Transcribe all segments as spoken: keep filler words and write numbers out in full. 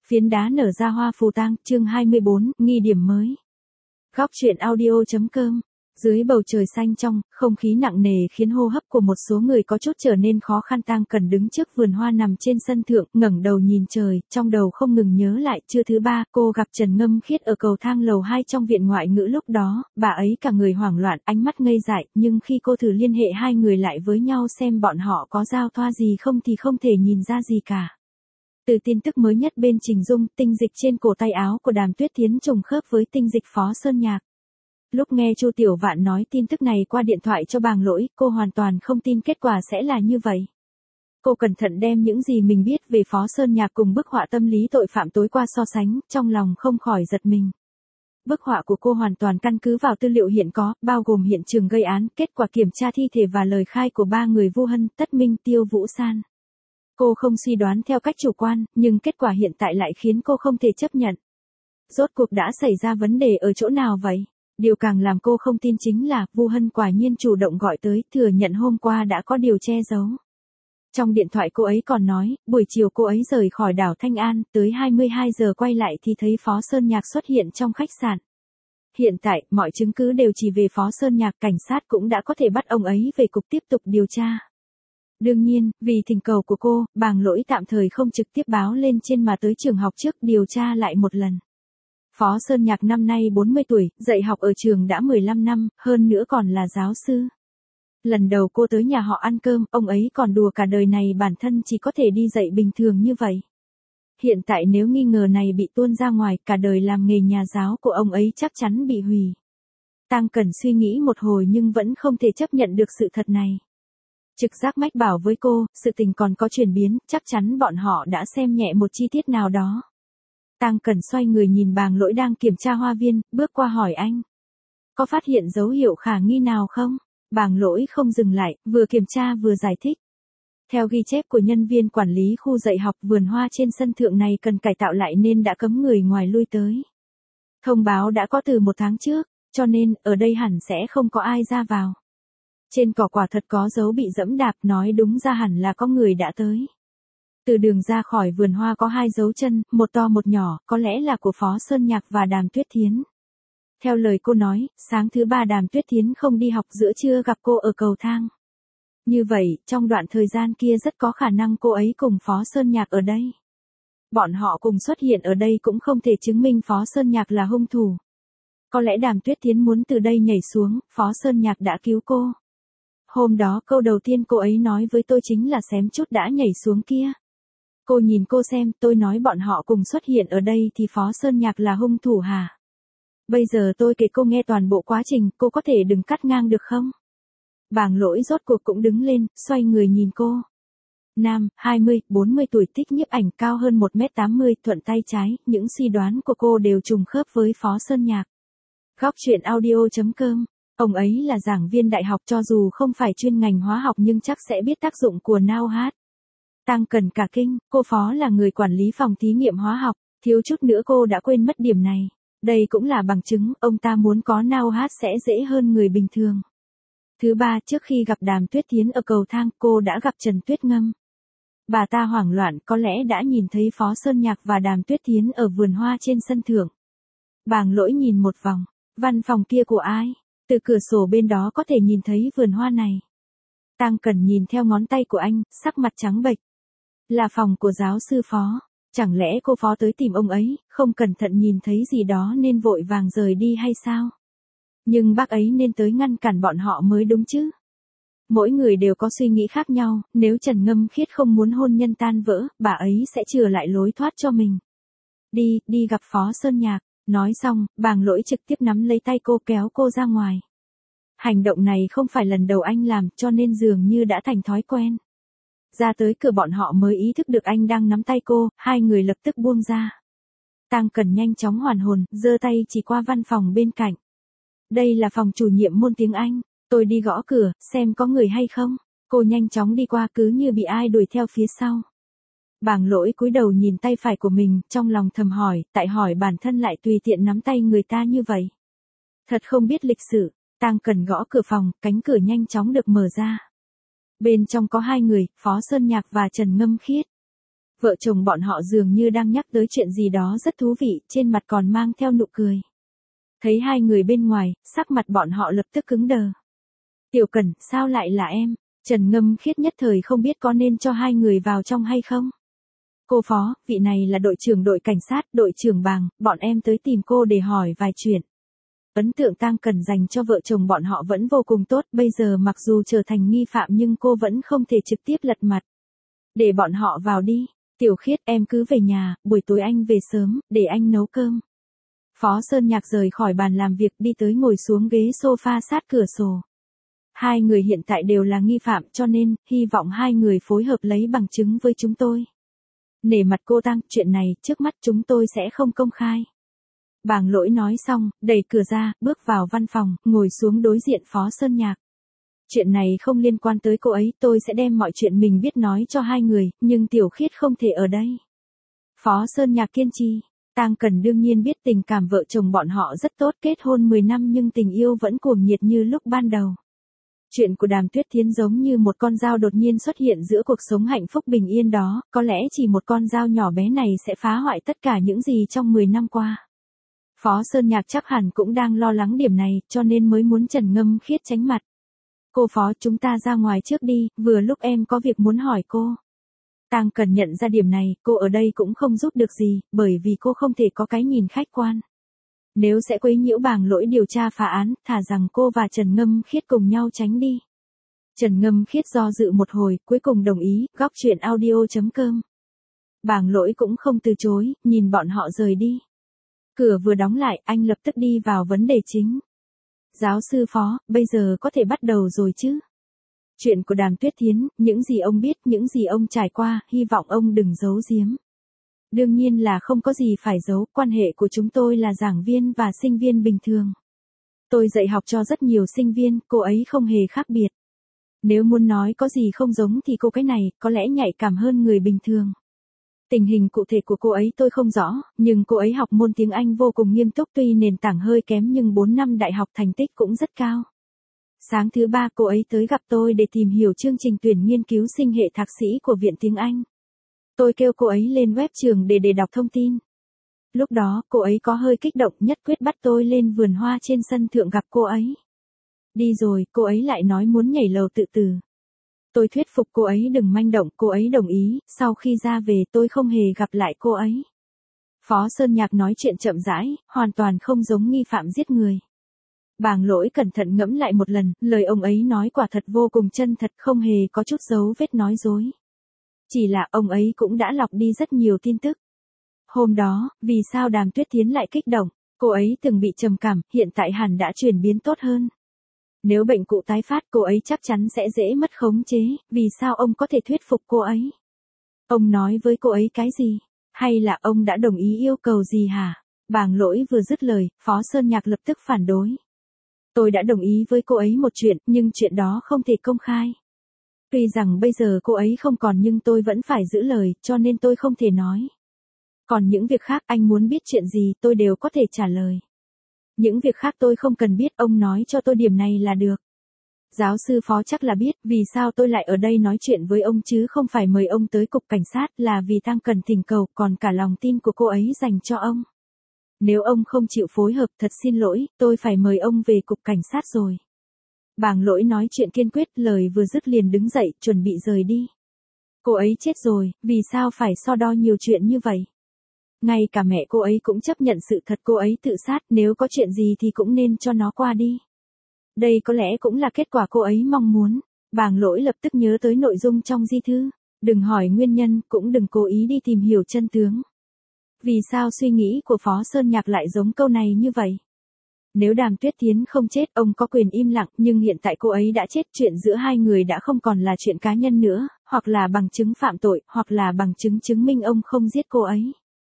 Phiến đá nở ra hoa phù tang, chương hai mươi bốn, nghi điểm mới. Góc truyện audio.com. Dưới bầu trời xanh trong, không khí nặng nề khiến hô hấp của một số người có chút trở nên khó khăn. Tang Cần đứng trước vườn hoa nằm trên sân thượng, ngẩng đầu nhìn trời, trong đầu không ngừng nhớ lại trưa thứ ba, cô gặp Trần Ngâm Khiết ở cầu thang lầu hai trong viện ngoại ngữ lúc đó, bà ấy cả người hoảng loạn, ánh mắt ngây dại, nhưng khi cô thử liên hệ hai người lại với nhau xem bọn họ có giao thoa gì không thì không thể nhìn ra gì cả. Từ tin tức mới nhất bên Trình Dung, tinh dịch trên cổ tay áo của Đàm Tuyết Thiến trùng khớp với tinh dịch Phó Sơn Nhạc. Lúc nghe Chu Tiểu Vạn nói tin tức này qua điện thoại cho Bàng Lỗi, cô hoàn toàn không tin kết quả sẽ là như vậy. Cô cẩn thận đem những gì mình biết về Phó Sơn Nhạc cùng bức họa tâm lý tội phạm tối qua so sánh, trong lòng không khỏi giật mình. Bức họa của cô hoàn toàn căn cứ vào tư liệu hiện có, bao gồm hiện trường gây án, kết quả kiểm tra thi thể và lời khai của ba người Vu Hân, Tất Minh, Tiêu Vũ San. Cô không suy đoán theo cách chủ quan, nhưng kết quả hiện tại lại khiến cô không thể chấp nhận. Rốt cuộc đã xảy ra vấn đề ở chỗ nào vậy? Điều càng làm cô không tin chính là, Vu Hân quả nhiên chủ động gọi tới, thừa nhận hôm qua đã có điều che giấu. Trong điện thoại cô ấy còn nói, buổi chiều cô ấy rời khỏi đảo Thanh An, tới hai mươi hai giờ quay lại thì thấy Phó Sơn Nhạc xuất hiện trong khách sạn. Hiện tại, mọi chứng cứ đều chỉ về Phó Sơn Nhạc, cảnh sát cũng đã có thể bắt ông ấy về cục tiếp tục điều tra. Đương nhiên, vì thỉnh cầu của cô, Bàng Lỗi tạm thời không trực tiếp báo lên trên mà tới trường học trước điều tra lại một lần. Phó Sơn Nhạc năm nay bốn mươi tuổi, dạy học ở trường đã mười lăm năm, hơn nữa còn là giáo sư. Lần đầu cô tới nhà họ ăn cơm, ông ấy còn đùa cả đời này bản thân chỉ có thể đi dạy bình thường như vậy. Hiện tại nếu nghi ngờ này bị tuôn ra ngoài, cả đời làm nghề nhà giáo của ông ấy chắc chắn bị hủy. Tang Cần suy nghĩ một hồi nhưng vẫn không thể chấp nhận được sự thật này. Trực giác mách bảo với cô, sự tình còn có chuyển biến, chắc chắn bọn họ đã xem nhẹ một chi tiết nào đó. Tang Cần xoay người nhìn Bàng Lỗi đang kiểm tra hoa viên, bước qua hỏi anh. Có phát hiện dấu hiệu khả nghi nào không? Bàng Lỗi không dừng lại, vừa kiểm tra vừa giải thích. Theo ghi chép của nhân viên quản lý khu dạy học, vườn hoa trên sân thượng này cần cải tạo lại nên đã cấm người ngoài lui tới. Thông báo đã có từ một tháng trước, cho nên, ở đây hẳn sẽ không có ai ra vào. Trên cỏ quả thật có dấu bị dẫm đạp, nói đúng ra hẳn là có người đã tới. Từ đường ra khỏi vườn hoa có hai dấu chân, một to một nhỏ, có lẽ là của Phó Sơn Nhạc và Đàm Tuyết Thiến. Theo lời cô nói, sáng thứ ba Đàm Tuyết Thiến không đi học, giữa trưa gặp cô ở cầu thang. Như vậy, trong đoạn thời gian kia rất có khả năng cô ấy cùng Phó Sơn Nhạc ở đây. Bọn họ cùng xuất hiện ở đây cũng không thể chứng minh Phó Sơn Nhạc là hung thủ. Có lẽ Đàm Tuyết Thiến muốn từ đây nhảy xuống, Phó Sơn Nhạc đã cứu cô. Hôm đó câu đầu tiên cô ấy nói với tôi chính là xém chút đã nhảy xuống kia. Cô nhìn cô xem, tôi nói bọn họ cùng xuất hiện ở đây thì Phó Sơn Nhạc là hung thủ hả? Bây giờ tôi kể cô nghe toàn bộ quá trình, cô có thể đừng cắt ngang được không? Bàng Lỗi rốt cuộc cũng đứng lên, xoay người nhìn cô. Nam, hai mươi, bốn mươi tuổi, thích nhiếp ảnh, cao hơn một mét tám mươi, thuận tay trái, những suy đoán của cô đều trùng khớp với Phó Sơn Nhạc. Góc truyện audio.com. Ông ấy là giảng viên đại học, cho dù không phải chuyên ngành hóa học nhưng chắc sẽ biết tác dụng của nao hát. Tang Cần cả kinh, cô Phó là người quản lý phòng thí nghiệm hóa học, thiếu chút nữa cô đã quên mất điểm này. Đây cũng là bằng chứng, ông ta muốn có nao hát sẽ dễ hơn người bình thường. Thứ ba, trước khi gặp Đàm Tuyết Thiến ở cầu thang, cô đã gặp Trần Tuyết Ngâm. Bà ta hoảng loạn, có lẽ đã nhìn thấy Phó Sơn Nhạc và Đàm Tuyết Thiến ở vườn hoa trên sân thượng. Bàng Lỗi nhìn một vòng, văn phòng kia của ai? Từ cửa sổ bên đó có thể nhìn thấy vườn hoa này. Tang Cần nhìn theo ngón tay của anh, sắc mặt trắng bệch. Là phòng của giáo sư Phó. Chẳng lẽ cô Phó tới tìm ông ấy, không cẩn thận nhìn thấy gì đó nên vội vàng rời đi hay sao? Nhưng bác ấy nên tới ngăn cản bọn họ mới đúng chứ. Mỗi người đều có suy nghĩ khác nhau, nếu Trần Ngâm Khiết không muốn hôn nhân tan vỡ, bà ấy sẽ chừa lại lối thoát cho mình. Đi, đi gặp Phó Sơn Nhạc. Nói xong, Bàng Lỗi trực tiếp nắm lấy tay cô kéo cô ra ngoài. Hành động này không phải lần đầu anh làm, cho nên dường như đã thành thói quen. Ra tới cửa bọn họ mới ý thức được anh đang nắm tay cô, hai người lập tức buông ra. Tang Cần nhanh chóng hoàn hồn, giơ tay chỉ qua văn phòng bên cạnh. Đây là phòng chủ nhiệm môn tiếng Anh, tôi đi gõ cửa, xem có người hay không. Cô nhanh chóng đi qua cứ như bị ai đuổi theo phía sau. Bàng Lỗi cúi đầu nhìn tay phải của mình, trong lòng thầm hỏi, tại hỏi bản thân lại tùy tiện nắm tay người ta như vậy. Thật không biết lịch sự. Tang Cần gõ cửa phòng, cánh cửa nhanh chóng được mở ra. Bên trong có hai người, Phó Sơn Nhạc và Trần Ngâm Khiết. Vợ chồng bọn họ dường như đang nhắc tới chuyện gì đó rất thú vị, trên mặt còn mang theo nụ cười. Thấy hai người bên ngoài, sắc mặt bọn họ lập tức cứng đờ. Tiểu Cẩn, sao lại là em? Trần Ngâm Khiết nhất thời không biết có nên cho hai người vào trong hay không. Cô Phó, vị này là đội trưởng đội cảnh sát, đội trưởng Bàng, bọn em tới tìm cô để hỏi vài chuyện. Ấn tượng Tang Cẩn dành cho vợ chồng bọn họ vẫn vô cùng tốt, bây giờ mặc dù trở thành nghi phạm nhưng cô vẫn không thể trực tiếp lật mặt. Để bọn họ vào đi. Tiểu Khiết, em cứ về nhà, buổi tối anh về sớm, để anh nấu cơm. Phó Sơn Nhạc rời khỏi bàn làm việc đi tới ngồi xuống ghế sofa sát cửa sổ. Hai người hiện tại đều là nghi phạm cho nên, hy vọng hai người phối hợp lấy bằng chứng với chúng tôi. Nể mặt cô Tang, chuyện này, trước mắt chúng tôi sẽ không công khai. Bàng Lỗi nói xong, đẩy cửa ra, bước vào văn phòng, ngồi xuống đối diện Phó Sơn Nhạc. Chuyện này không liên quan tới cô ấy, tôi sẽ đem mọi chuyện mình biết nói cho hai người, nhưng Tiểu Khiết không thể ở đây. Phó Sơn Nhạc kiên trì. Tang Cẩn đương nhiên biết tình cảm vợ chồng bọn họ rất tốt, kết hôn mười năm nhưng tình yêu vẫn cuồng nhiệt như lúc ban đầu. Chuyện của Đàm Tuyết Thiến giống như một con dao đột nhiên xuất hiện giữa cuộc sống hạnh phúc bình yên đó, có lẽ chỉ một con dao nhỏ bé này sẽ phá hoại tất cả những gì trong mười năm qua. Phó Sơn Nhạc chắc hẳn cũng đang lo lắng điểm này, cho nên mới muốn Trần Ngâm Khiết tránh mặt. Cô Phó, chúng ta ra ngoài trước đi, vừa lúc em có việc muốn hỏi cô. Tang Cẩn nhận ra điểm này, cô ở đây cũng không giúp được gì, bởi vì cô không thể có cái nhìn khách quan. Nếu sẽ quấy nhiễu Bàng Lỗi điều tra phá án, thà rằng cô và Trần Ngâm Khiết cùng nhau tránh đi. Trần Ngâm Khiết do dự một hồi, cuối cùng đồng ý, góc truyện audio chấm com. Bàng Lỗi cũng không từ chối, nhìn bọn họ rời đi. Cửa vừa đóng lại, anh lập tức đi vào vấn đề chính. Giáo sư Phó, bây giờ có thể bắt đầu rồi chứ? Chuyện của Đàm Tuyết Thiến, những gì ông biết, những gì ông trải qua, hy vọng ông đừng giấu giếm. Đương nhiên là không có gì phải giấu, quan hệ của chúng tôi là giảng viên và sinh viên bình thường. Tôi dạy học cho rất nhiều sinh viên, cô ấy không hề khác biệt. Nếu muốn nói có gì không giống thì cô cái này, có lẽ nhạy cảm hơn người bình thường. Tình hình cụ thể của cô ấy tôi không rõ, nhưng cô ấy học môn tiếng Anh vô cùng nghiêm túc, tuy nền tảng hơi kém nhưng bốn năm đại học thành tích cũng rất cao. Sáng thứ ba cô ấy tới gặp tôi để tìm hiểu chương trình tuyển nghiên cứu sinh hệ thạc sĩ của Viện Tiếng Anh. Tôi kêu cô ấy lên web trường để để đọc thông tin. Lúc đó cô ấy có hơi kích động, nhất quyết bắt tôi lên vườn hoa trên sân thượng gặp cô ấy. Đi rồi, cô ấy lại nói muốn nhảy lầu tự tử. Tôi thuyết phục cô ấy đừng manh động, cô ấy đồng ý, sau khi ra về tôi không hề gặp lại cô ấy. Phó Sơn Nhạc nói chuyện chậm rãi, hoàn toàn không giống nghi phạm giết người. Bàng Lỗi cẩn thận ngẫm lại một lần, lời ông ấy nói quả thật vô cùng chân thật, không hề có chút dấu vết nói dối. Chỉ là ông ấy cũng đã lọc đi rất nhiều tin tức. Hôm đó, vì sao Đàm Tuyết Thiến lại kích động? Cô ấy từng bị trầm cảm, hiện tại hẳn đã chuyển biến tốt hơn. Nếu bệnh cũ tái phát, cô ấy chắc chắn sẽ dễ mất khống chế, vì sao ông có thể thuyết phục cô ấy? Ông nói với cô ấy cái gì? Hay là ông đã đồng ý yêu cầu gì hả? Bàng Lỗi vừa dứt lời, Phó Sơn Nhạc lập tức phản đối. Tôi đã đồng ý với cô ấy một chuyện, nhưng chuyện đó không thể công khai. Tuy rằng bây giờ cô ấy không còn nhưng tôi vẫn phải giữ lời, cho nên tôi không thể nói. Còn những việc khác anh muốn biết chuyện gì tôi đều có thể trả lời. Những việc khác tôi không cần biết, ông nói cho tôi điểm này là được. Giáo sư Phó chắc là biết vì sao tôi lại ở đây nói chuyện với ông chứ không phải mời ông tới cục cảnh sát, là vì Tang Cẩn thỉnh cầu, còn cả lòng tin của cô ấy dành cho ông. Nếu ông không chịu phối hợp, thật xin lỗi, tôi phải mời ông về cục cảnh sát rồi. Bàng Lỗi nói chuyện kiên quyết, lời vừa dứt liền đứng dậy, chuẩn bị rời đi. Cô ấy chết rồi, vì sao phải so đo nhiều chuyện như vậy? Ngay cả mẹ cô ấy cũng chấp nhận sự thật cô ấy tự sát, nếu có chuyện gì thì cũng nên cho nó qua đi. Đây có lẽ cũng là kết quả cô ấy mong muốn. Bàng Lỗi lập tức nhớ tới nội dung trong di thư. Đừng hỏi nguyên nhân, cũng đừng cố ý đi tìm hiểu chân tướng. Vì sao suy nghĩ của Phó Sơn Nhạc lại giống câu này như vậy? Nếu Đàm Tuyết Thiến không chết, ông có quyền im lặng, nhưng hiện tại cô ấy đã chết, chuyện giữa hai người đã không còn là chuyện cá nhân nữa, hoặc là bằng chứng phạm tội, hoặc là bằng chứng chứng minh ông không giết cô ấy.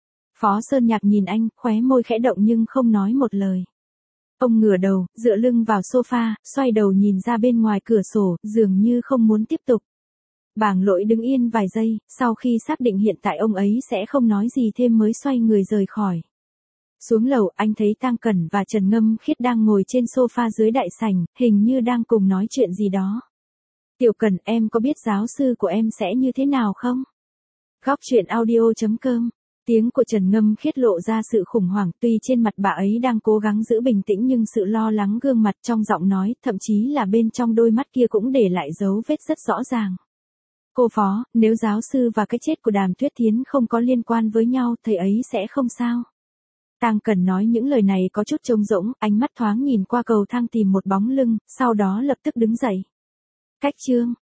Phó Sơn Nhạc nhìn anh, khóe môi khẽ động nhưng không nói một lời. Ông ngửa đầu, dựa lưng vào sofa, xoay đầu nhìn ra bên ngoài cửa sổ, dường như không muốn tiếp tục. Bàng Lỗi đứng yên vài giây, sau khi xác định hiện tại ông ấy sẽ không nói gì thêm mới xoay người rời khỏi. Xuống lầu, anh thấy Tang Cẩn và Trần Ngâm Khiết đang ngồi trên sofa dưới đại sảnh, hình như đang cùng nói chuyện gì đó. Tiểu Cẩn, em có biết giáo sư của em sẽ như thế nào không? Góc chuyện audio chấm com. Tiếng của Trần Ngâm Khiết lộ ra sự khủng hoảng, tuy trên mặt bà ấy đang cố gắng giữ bình tĩnh nhưng sự lo lắng gương mặt trong giọng nói, thậm chí là bên trong đôi mắt kia cũng để lại dấu vết rất rõ ràng. Cô Phó, nếu giáo sư và cái chết của Đàm Tuyết Thiến không có liên quan với nhau, thầy ấy sẽ không sao. Tang Cần nói những lời này có chút trống rỗng, ánh mắt thoáng nhìn qua cầu thang tìm một bóng lưng, sau đó lập tức đứng dậy. Cách chương.